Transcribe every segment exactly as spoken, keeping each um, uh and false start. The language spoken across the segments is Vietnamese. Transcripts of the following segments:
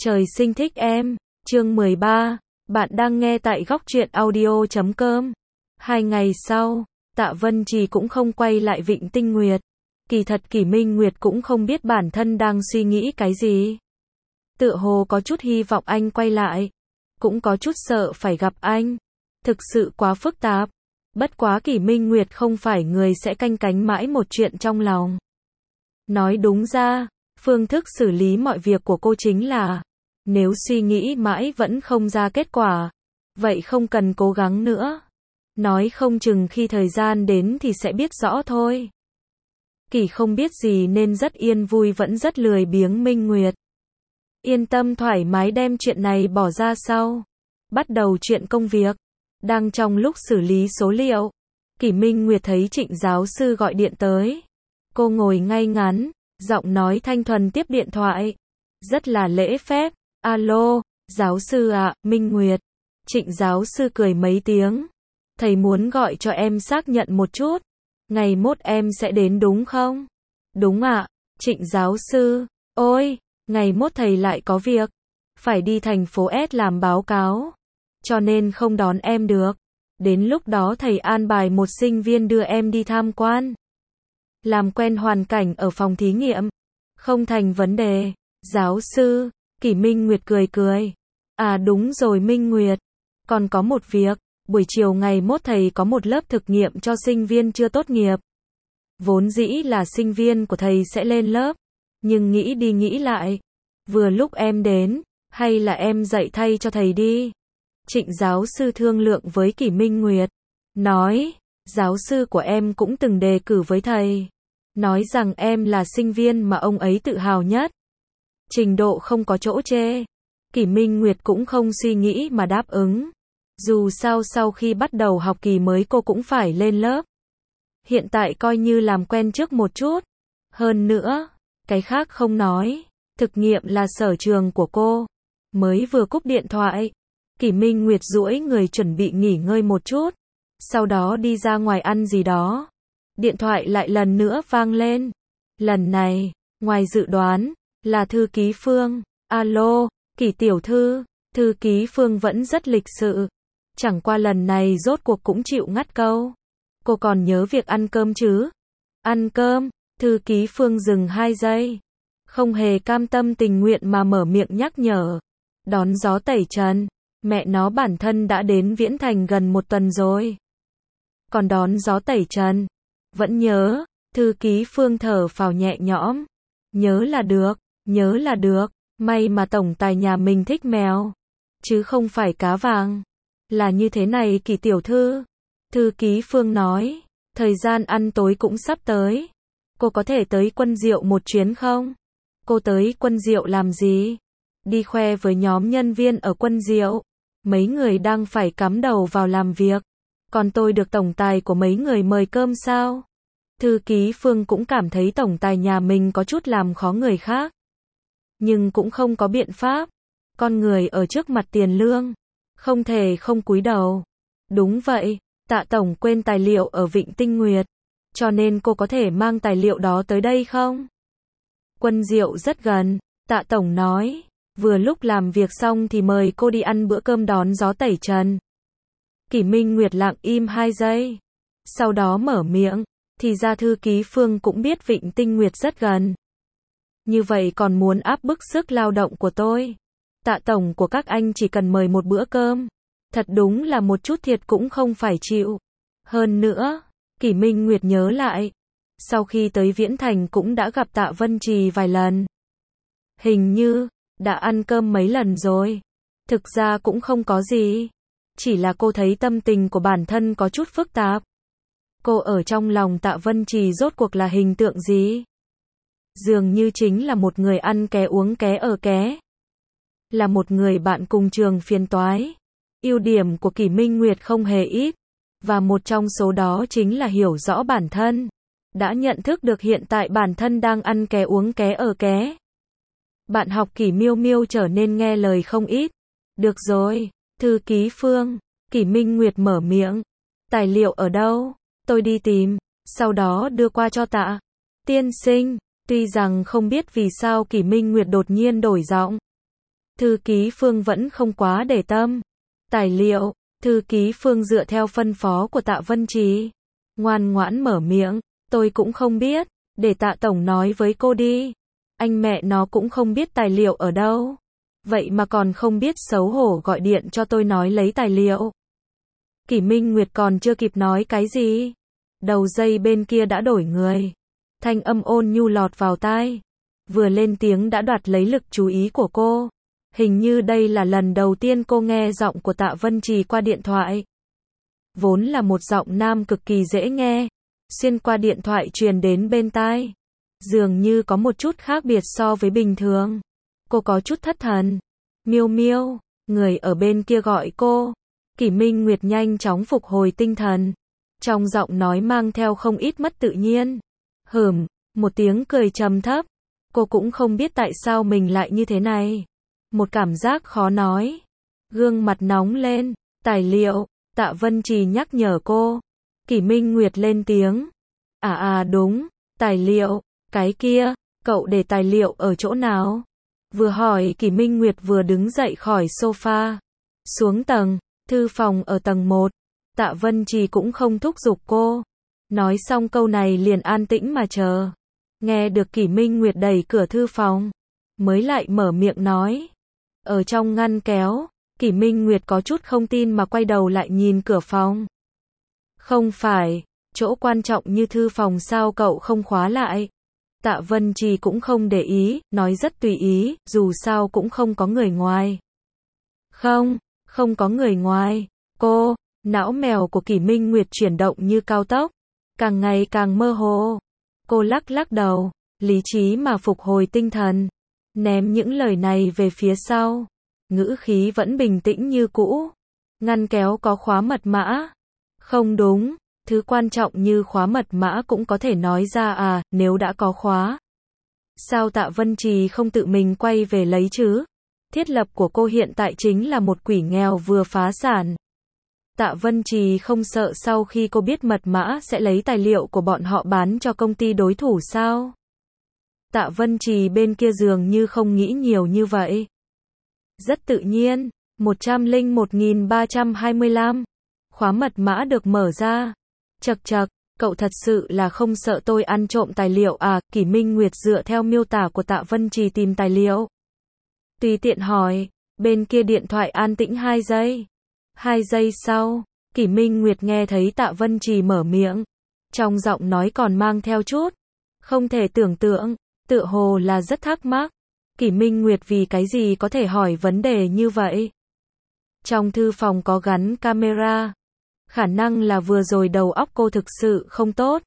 Trời sinh thích em, chương mười ba, bạn đang nghe tại góc truyện audio chấm com. Hai ngày sau, Tạ Vân Trì cũng không quay lại Vịnh Tinh Nguyệt. Kỳ thật Kỷ Minh Nguyệt cũng không biết bản thân đang suy nghĩ cái gì. Tựa hồ có chút hy vọng anh quay lại, cũng có chút sợ phải gặp anh. Thực sự quá phức tạp. Bất quá Kỷ Minh Nguyệt không phải người sẽ canh cánh mãi một chuyện trong lòng. Nói đúng ra, phương thức xử lý mọi việc của cô chính là, nếu suy nghĩ mãi vẫn không ra kết quả, vậy không cần cố gắng nữa. Nói không chừng khi thời gian đến thì sẽ biết rõ thôi. Kỷ không biết gì nên rất yên vui vẫn rất lười biếng Minh Nguyệt. Yên tâm thoải mái đem chuyện này bỏ ra sau. Bắt đầu chuyện công việc. Đang trong lúc xử lý số liệu, Kỷ Minh Nguyệt thấy Trịnh giáo sư gọi điện tới. Cô ngồi ngay ngắn, giọng nói thanh thuần tiếp điện thoại. Rất là lễ phép. Alo, giáo sư ạ, à, Minh Nguyệt. Trịnh giáo sư cười mấy tiếng. Thầy muốn gọi cho em xác nhận một chút. Ngày mốt em sẽ đến đúng không? Đúng ạ, à, Trịnh giáo sư. Ôi, ngày mốt thầy lại có việc. Phải đi thành phố S làm báo cáo. Cho nên không đón em được. Đến lúc đó thầy an bài một sinh viên đưa em đi tham quan. Làm quen hoàn cảnh ở phòng thí nghiệm. Không thành vấn đề. Giáo sư. Kỷ Minh Nguyệt cười cười. À đúng rồi Minh Nguyệt. Còn có một việc. Buổi chiều ngày mốt thầy có một lớp thực nghiệm cho sinh viên chưa tốt nghiệp. Vốn dĩ là sinh viên của thầy sẽ lên lớp. Nhưng nghĩ đi nghĩ lại. Vừa lúc em đến. Hay là em dạy thay cho thầy đi. Trịnh giáo sư thương lượng với Kỷ Minh Nguyệt. Nói. Giáo sư của em cũng từng đề cử với thầy. Nói rằng em là sinh viên mà ông ấy tự hào nhất. Trình độ không có chỗ chê. Kỷ Minh Nguyệt cũng không suy nghĩ mà đáp ứng. Dù sao sau khi bắt đầu học kỳ mới cô cũng phải lên lớp. Hiện tại coi như làm quen trước một chút. Hơn nữa, cái khác không nói. Thực nghiệm là sở trường của cô. Mới vừa cúp điện thoại. Kỷ Minh Nguyệt duỗi người chuẩn bị nghỉ ngơi một chút. Sau đó đi ra ngoài ăn gì đó. Điện thoại lại lần nữa vang lên. Lần này, ngoài dự đoán, là thư ký Phương. Alo, Kỷ tiểu thư. Thư ký Phương vẫn rất lịch sự. Chẳng qua lần này rốt cuộc cũng chịu ngắt câu. Cô còn nhớ việc ăn cơm chứ? Ăn cơm, thư ký Phương dừng hai giây. Không hề cam tâm tình nguyện mà mở miệng nhắc nhở. Đón gió tẩy trần. Mẹ nó bản thân đã đến Viễn Thành gần một tuần rồi. Còn đón gió tẩy trần. Vẫn nhớ, thư ký Phương thở phào nhẹ nhõm. Nhớ là được, nhớ là được. May mà tổng tài nhà mình thích mèo. Chứ không phải cá vàng. Là như thế này Kỷ tiểu thư. Thư ký Phương nói. Thời gian ăn tối cũng sắp tới. Cô có thể tới Quân Diệu một chuyến không? Cô tới Quân Diệu làm gì? Đi khoe với nhóm nhân viên ở Quân Diệu. Mấy người đang phải cắm đầu vào làm việc. Còn tôi được tổng tài của mấy người mời cơm sao? Thư ký Phương cũng cảm thấy tổng tài nhà mình có chút làm khó người khác. Nhưng cũng không có biện pháp. Con người ở trước mặt tiền lương. Không thể không cúi đầu. Đúng vậy, Tạ tổng quên tài liệu ở Vịnh Tinh Nguyệt. Cho nên cô có thể mang tài liệu đó tới đây không? Quân Diệu rất gần, Tạ tổng nói. Vừa lúc làm việc xong thì mời cô đi ăn bữa cơm đón gió tẩy trần. Kỷ Minh Nguyệt lặng im hai giây. Sau đó mở miệng. Thì ra thư ký Phương cũng biết Vịnh Tinh Nguyệt rất gần. Như vậy còn muốn áp bức sức lao động của tôi. Tạ tổng của các anh chỉ cần mời một bữa cơm. Thật đúng là một chút thiệt cũng không phải chịu. Hơn nữa, Kỷ Minh Nguyệt nhớ lại. Sau khi tới Viễn Thành cũng đã gặp Tạ Vân Trì vài lần. Hình như, đã ăn cơm mấy lần rồi. Thực ra cũng không có gì. Chỉ là cô thấy tâm tình của bản thân có chút phức tạp. Cô ở trong lòng Tạ Vân Trì rốt cuộc là hình tượng gì? Dường như chính là một người ăn ké uống ké ở ké. Là một người bạn cùng trường phiền toái. Ưu điểm của Kỷ Minh Nguyệt không hề ít. Và một trong số đó chính là hiểu rõ bản thân. Đã nhận thức được hiện tại bản thân đang ăn ké uống ké ở ké. Bạn học Kỷ Miêu Miêu trở nên nghe lời không ít. Được rồi, thư ký Phương. Kỷ Minh Nguyệt mở miệng. Tài liệu ở đâu? Tôi đi tìm. Sau đó đưa qua cho Tạ tiên sinh. Tuy rằng không biết vì sao Kỷ Minh Nguyệt đột nhiên đổi giọng. Thư ký Phương vẫn không quá để tâm. Tài liệu, thư ký Phương dựa theo phân phó của Tạ Vân Trì. Ngoan ngoãn mở miệng, tôi cũng không biết, để Tạ Tổng nói với cô đi. Anh mẹ nó cũng không biết tài liệu ở đâu. Vậy mà còn không biết xấu hổ gọi điện cho tôi nói lấy tài liệu. Kỷ Minh Nguyệt còn chưa kịp nói cái gì. Đầu dây bên kia đã đổi người. Thanh âm ôn nhu lọt vào tai. Vừa lên tiếng đã đoạt lấy lực chú ý của cô. Hình như đây là lần đầu tiên cô nghe giọng của Tạ Vân Trì qua điện thoại. Vốn là một giọng nam cực kỳ dễ nghe. Xuyên qua điện thoại truyền đến bên tai. Dường như có một chút khác biệt so với bình thường. Cô có chút thất thần. Miêu Miêu, người ở bên kia gọi cô. Kỷ Minh Nguyệt nhanh chóng phục hồi tinh thần. Trong giọng nói mang theo không ít mất tự nhiên. Hửm, một tiếng cười trầm thấp. Cô cũng không biết tại sao mình lại như thế này. Một cảm giác khó nói. Gương mặt nóng lên. Tài liệu, Tạ Vân Trì nhắc nhở cô. Kỷ Minh Nguyệt lên tiếng. À à đúng, tài liệu, cái kia, cậu để tài liệu ở chỗ nào? Vừa hỏi Kỷ Minh Nguyệt vừa đứng dậy khỏi sofa. Xuống tầng, thư phòng ở tầng một. Tạ Vân Trì cũng không thúc giục cô. Nói xong câu này liền an tĩnh mà chờ. Nghe được Kỷ Minh Nguyệt đẩy cửa thư phòng. Mới lại mở miệng nói. Ở trong ngăn kéo, Kỷ Minh Nguyệt có chút không tin mà quay đầu lại nhìn cửa phòng. Không phải, chỗ quan trọng như thư phòng sao cậu không khóa lại? Tạ Vân Trì cũng không để ý, nói rất tùy ý, dù sao cũng không có người ngoài. Không, không có người ngoài. Cô, não mèo của Kỷ Minh Nguyệt chuyển động như cao tốc, càng ngày càng mơ hồ. Cô lắc lắc đầu, lý trí mà phục hồi tinh thần, ném những lời này về phía sau. Ngữ khí vẫn bình tĩnh như cũ. Ngăn kéo có khóa mật mã. Không đúng, thứ quan trọng như khóa mật mã cũng có thể nói ra à, nếu đã có khóa. Sao Tạ Vân Trì không tự mình quay về lấy chứ? Thiết lập của cô hiện tại chính là một quỷ nghèo vừa phá sản. Tạ Vân Trì không sợ sau khi cô biết mật mã sẽ lấy tài liệu của bọn họ bán cho công ty đối thủ sao? Tạ Vân Trì bên kia dường như không nghĩ nhiều như vậy. Rất tự nhiên, một trăm lẻ một nghìn ba trăm hai mươi lăm. Khóa mật mã được mở ra. Chậc chậc, cậu thật sự là không sợ tôi ăn trộm tài liệu à? Kỷ Minh Nguyệt dựa theo miêu tả của Tạ Vân Trì tìm tài liệu. Tùy tiện hỏi, bên kia điện thoại an tĩnh hai giây. Hai giây sau, Kỷ Minh Nguyệt nghe thấy Tạ Vân Trì mở miệng. Trong giọng nói còn mang theo chút. Không thể tưởng tượng, tựa hồ là rất thắc mắc. Kỷ Minh Nguyệt vì cái gì có thể hỏi vấn đề như vậy? Trong thư phòng có gắn camera. Khả năng là vừa rồi đầu óc cô thực sự không tốt.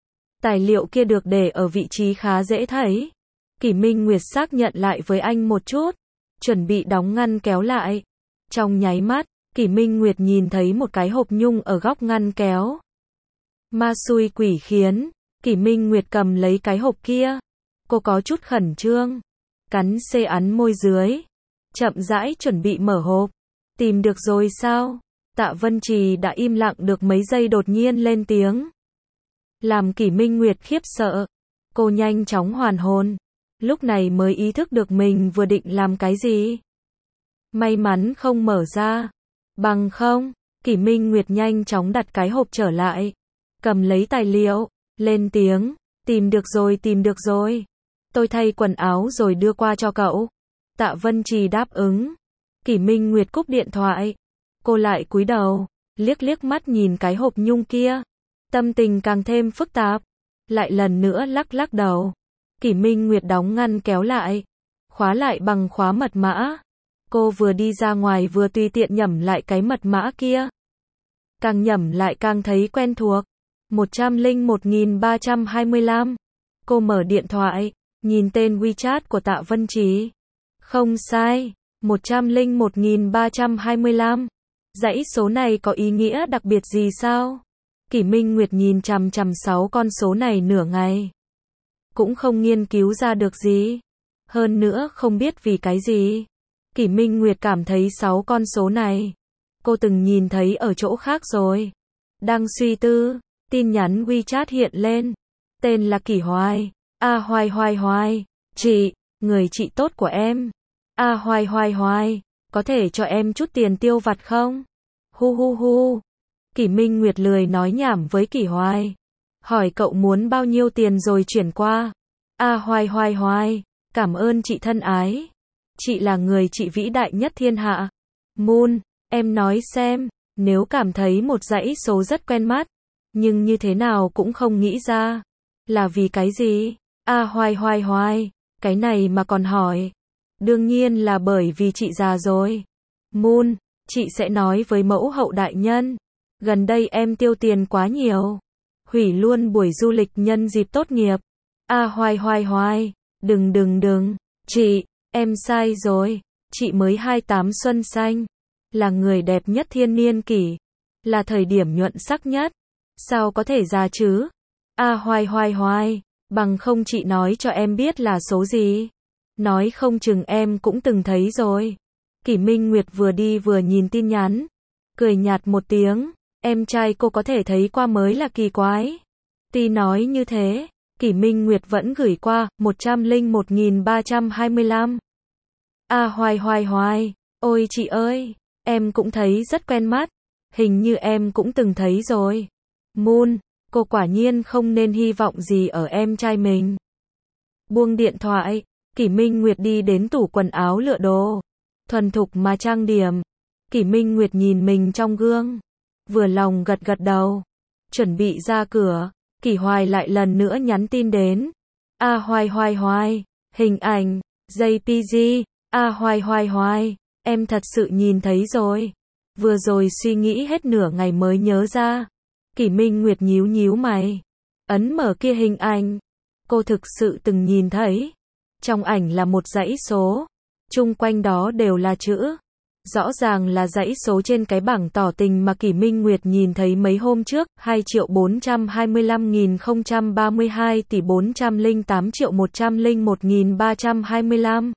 Tài liệu kia được để ở vị trí khá dễ thấy. Kỷ Minh Nguyệt xác nhận lại với anh một chút. Chuẩn bị đóng ngăn kéo lại. Trong nháy mắt, Kỷ Minh Nguyệt nhìn thấy một cái hộp nhung ở góc ngăn kéo. Ma xui quỷ khiến. Kỷ Minh Nguyệt cầm lấy cái hộp kia. Cô có chút khẩn trương. Cắn xê ắn môi dưới. Chậm rãi chuẩn bị mở hộp. Tìm được rồi sao? Tạ Vân Trì đã im lặng được mấy giây đột nhiên lên tiếng. Làm Kỷ Minh Nguyệt khiếp sợ. Cô nhanh chóng hoàn hồn. Lúc này mới ý thức được mình vừa định làm cái gì. May mắn không mở ra. Bằng không, Kỷ Minh Nguyệt nhanh chóng đặt cái hộp trở lại. Cầm lấy tài liệu, lên tiếng. Tìm được rồi, tìm được rồi. Tôi thay quần áo rồi đưa qua cho cậu. Tạ Vân Trì đáp ứng. Kỷ Minh Nguyệt cúp điện thoại. Cô lại cúi đầu, liếc liếc mắt nhìn cái hộp nhung kia. Tâm tình càng thêm phức tạp. Lại lần nữa lắc lắc đầu. Kỷ Minh Nguyệt đóng ngăn kéo lại. Khóa lại bằng khóa mật mã. Cô vừa đi ra ngoài vừa tùy tiện nhẩm lại cái mật mã kia. Càng nhẩm lại càng thấy quen thuộc. một trăm lẻ một nghìn ba trăm hai mươi lăm. Cô mở điện thoại, nhìn tên WeChat của Tạ Vân Trì. Không sai, một trăm lẻ một nghìn ba trăm hai mươi lăm. Dãy số này có ý nghĩa đặc biệt gì sao? Kỷ Minh Nguyệt nhìn chằm chằm sáu con số này nửa ngày. Cũng không nghiên cứu ra được gì. Hơn nữa không biết vì cái gì. Kỷ Minh Nguyệt cảm thấy sáu con số này. Cô từng nhìn thấy ở chỗ khác rồi. Đang suy tư, tin nhắn WeChat hiện lên. Tên là Kỷ Hoài. A à, Hoài Hoài Hoài. Chị, người chị tốt của em. A Hoài Hoài Hoài, có thể cho em chút tiền tiêu vặt không? Hu hu hu. Kỷ Minh Nguyệt lười nói nhảm với Kỷ Hoài. Hỏi cậu muốn bao nhiêu tiền rồi chuyển qua. A Hoài Hoài Hoài, cảm ơn chị thân ái. Chị là người chị vĩ đại nhất thiên hạ. Moon, em nói xem, nếu cảm thấy một dãy số rất quen mắt, nhưng như thế nào cũng không nghĩ ra, là vì cái gì? A Hoài Hoài Hoài, cái này mà còn hỏi. Đương nhiên là bởi vì chị già rồi. Moon, chị sẽ nói với mẫu hậu đại nhân. Gần đây em tiêu tiền quá nhiều. Hủy luôn buổi du lịch nhân dịp tốt nghiệp. A Hoài Hoài Hoài, đừng đừng đừng. Chị, em sai rồi. Chị mới hai mươi tám xuân xanh. Là người đẹp nhất thiên niên kỷ. Là thời điểm nhuận sắc nhất. Sao có thể già chứ? A Hoài Hoài Hoài, bằng không chị nói cho em biết là số gì. Nói không chừng em cũng từng thấy rồi. Kỷ Minh Nguyệt vừa đi vừa nhìn tin nhắn. Cười nhạt một tiếng. Em trai cô có thể thấy qua mới là kỳ quái. Ti nói như thế. Kỷ Minh Nguyệt vẫn gửi qua. một trăm lẻ một nghìn ba trăm hai mươi lăm. A Hoài Hoài Hoài. Ôi chị ơi. Em cũng thấy rất quen mắt. Hình như em cũng từng thấy rồi. Moon, cô quả nhiên không nên hy vọng gì ở em trai mình. Buông điện thoại. Kỷ Minh Nguyệt đi đến tủ quần áo lựa đồ. Thuần thục mà trang điểm. Kỷ Minh Nguyệt nhìn mình trong gương. Vừa lòng gật gật đầu. Chuẩn bị ra cửa. Kỷ Hoài lại lần nữa nhắn tin đến. A Hoài Hoài Hoài. Hình ảnh. gi pê giê. A Hoài Hoài Hoài. Em thật sự nhìn thấy rồi. Vừa rồi suy nghĩ hết nửa ngày mới nhớ ra. Kỷ Minh Nguyệt nhíu nhíu mày. Ấn mở kia hình ảnh. Cô thực sự từng nhìn thấy. Trong ảnh là một dãy số. Chung quanh đó đều là chữ. Rõ ràng là dãy số trên cái bảng tỏ tình mà Kỷ Minh Nguyệt nhìn thấy mấy hôm trước. hai triệu bốn trăm hai mươi lăm nghìn không trăm ba mươi hai tỷ bốn trăm lẻ tám triệu một trăm lẻ một nghìn ba trăm hai mươi lăm.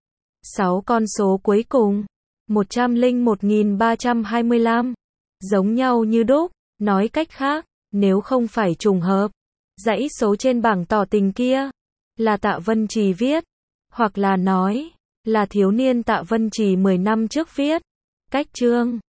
sáu con số cuối cùng. một trăm lẻ một nghìn ba trăm hai mươi lăm. Giống nhau như đúc. Nói cách khác, nếu không phải trùng hợp, dãy số trên bảng tỏ tình kia là Tạ Vân Trì viết, hoặc là nói là thiếu niên Tạ Vân Trì mười năm trước viết. Cách chương